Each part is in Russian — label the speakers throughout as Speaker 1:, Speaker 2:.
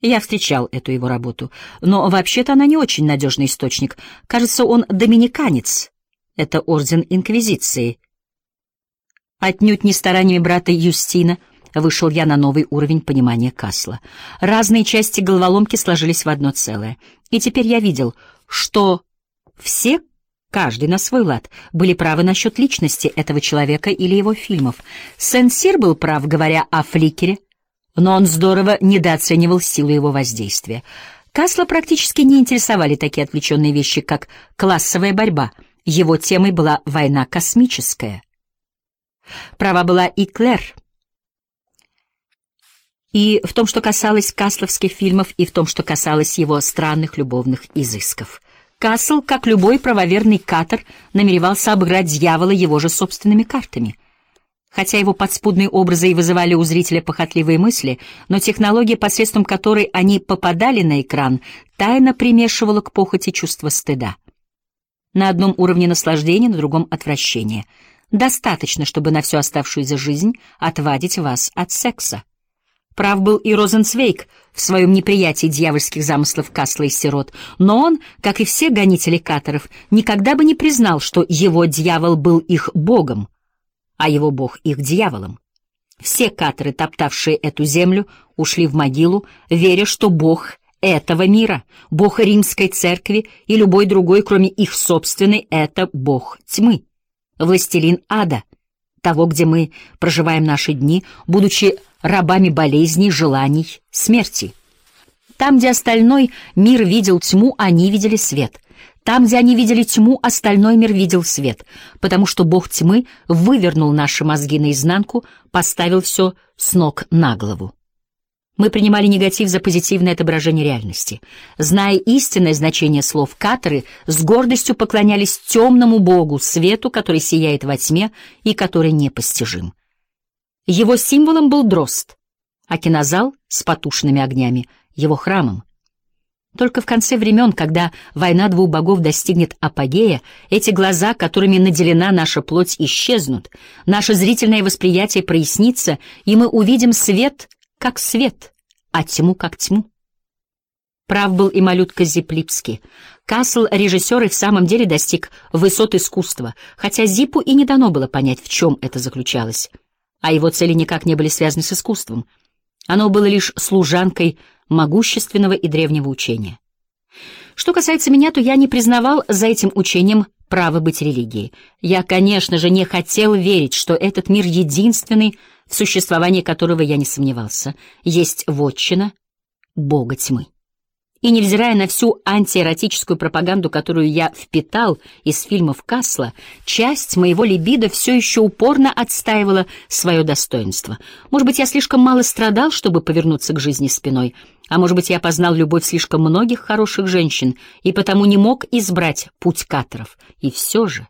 Speaker 1: Я встречал эту его работу, но вообще-то она не очень надежный источник. Кажется, он доминиканец. Это орден Инквизиции. Отнюдь не стараниями брата Юстина вышел я на новый уровень понимания Касла. Разные части головоломки сложились в одно целое. И теперь я видел, что все, каждый на свой лад, были правы насчет личности этого человека или его фильмов. Сен-Сир был прав, говоря о Фликере, но он здорово недооценивал силу его воздействия. Касла практически не интересовали такие отвлеченные вещи, как классовая борьба. Его темой была война космическая. Права была и Клэр. И в том, что касалось касловских фильмов, и в том, что касалось его странных любовных изысков. Касл, как любой правоверный катер, намеревался обыграть дьявола его же собственными картами. Хотя его подспудные образы и вызывали у зрителя похотливые мысли, но технология, посредством которой они попадали на экран, тайно примешивала к похоти чувство стыда. На одном уровне наслаждения, на другом — отвращения. Достаточно, чтобы на всю оставшуюся жизнь отвадить вас от секса. Прав был и Розенцвейг в своем неприятии дьявольских замыслов Касла и сирот, но он, как и все гонители каторов, никогда бы не признал, что его дьявол был их богом, а его бог их дьяволом. Все каторы, топтавшие эту землю, ушли в могилу, веря, что бог этого мира, бог римской церкви и любой другой, кроме их собственной, это бог тьмы, властелин ада, того, где мы проживаем наши дни, будучи рабами болезней, желаний, смерти. Там, где остальной мир видел тьму, они видели свет. Там, где они видели тьму, остальной мир видел свет, потому что бог тьмы вывернул наши мозги наизнанку, поставил все с ног на голову. Мы принимали негатив за позитивное отображение реальности. Зная истинное значение слов, каторы с гордостью поклонялись темному богу, свету, который сияет во тьме и который непостижим. Его символом был дрозд, а кинозал с потушенными огнями — его храмом. Только в конце времен, когда война двух богов достигнет апогея, эти глаза, которыми наделена наша плоть, исчезнут, наше зрительное восприятие прояснится, и мы увидим свет как свет, а тьму как тьму. Прав был и малютка Зип-Липский. Касл, режиссер, и в самом деле достиг высот искусства, хотя Зипу и не дано было понять, в чем это заключалось, а его цели никак не были связаны с искусством. Оно было лишь служанкой могущественного и древнего учения. Что касается меня, то я не признавал за этим учением право быть религией. Я, конечно же, не хотел верить, что этот мир единственный, в существовании которого я не сомневался, есть вотчина бога тьмы. И, невзирая на всю антиэротическую пропаганду, которую я впитал из фильмов Касла, часть моего либидо все еще упорно отстаивала свое достоинство. Может быть, я слишком мало страдал, чтобы повернуться к жизни спиной, а может быть, я познал любовь слишком многих хороших женщин и потому не мог избрать путь каторов. И все же.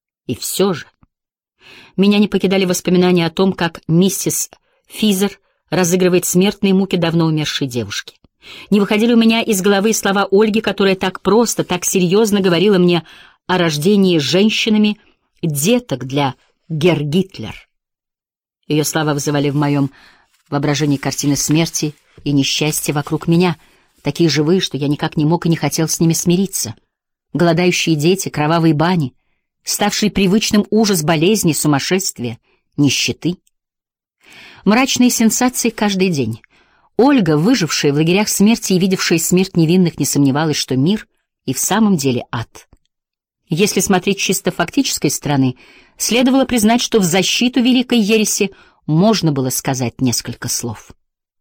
Speaker 1: Меня не покидали воспоминания о том, как миссис Физер разыгрывает смертные муки давно умершей девушки. Не выходили у меня из головы слова Ольги, которая так просто, так серьезно говорила мне о рождении женщинами деток для Герр Гитлер. Ее слова вызывали в моем воображении картины смерти и несчастья вокруг меня, такие живые, что я никак не мог и не хотел с ними смириться. Голодающие дети, кровавые бани, ставший привычным ужас болезни, сумасшествия, нищеты. Мрачные сенсации каждый день. Ольга, выжившая в лагерях смерти и видевшая смерть невинных, не сомневалась, что мир и в самом деле ад. Если смотреть чисто фактической стороны, следовало признать, что в защиту великой ереси можно было сказать несколько слов.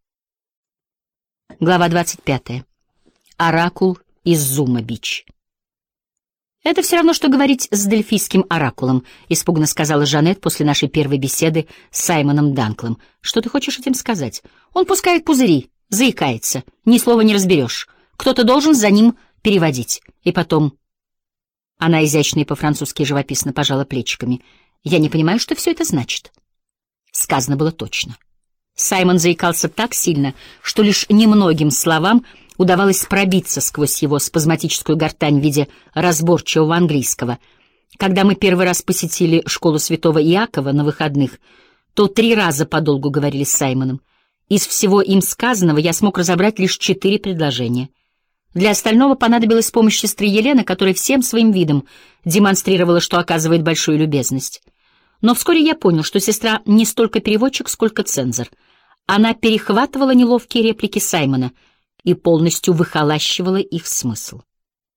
Speaker 1: Глава 25. Оракул из Зума-Бич. «Это все равно, что говорить с дельфийским оракулом», — испуганно сказала Жанет после нашей первой беседы с Саймоном Данклом. «Что ты хочешь этим сказать? Он пускает пузыри, заикается, ни слова не разберешь. Кто-то должен за ним переводить. И потом...» Она изящно и по-французски живописно пожала плечиками. «Я не понимаю, что все это значит». Сказано было точно. Саймон заикался так сильно, что лишь немногим словам удавалось пробиться сквозь его спазматическую гортань в виде разборчивого английского. Когда мы первый раз посетили школу святого Иакова на выходных, то 3 раза подолгу говорили с Саймоном. Из всего им сказанного я смог разобрать лишь 4 предложения. Для остального понадобилась помощь сестры Елены, которая всем своим видом демонстрировала, что оказывает большую любезность. Но вскоре я понял, что сестра не столько переводчик, сколько цензор. Она перехватывала неловкие реплики Саймона и полностью выхолащивала их смысл.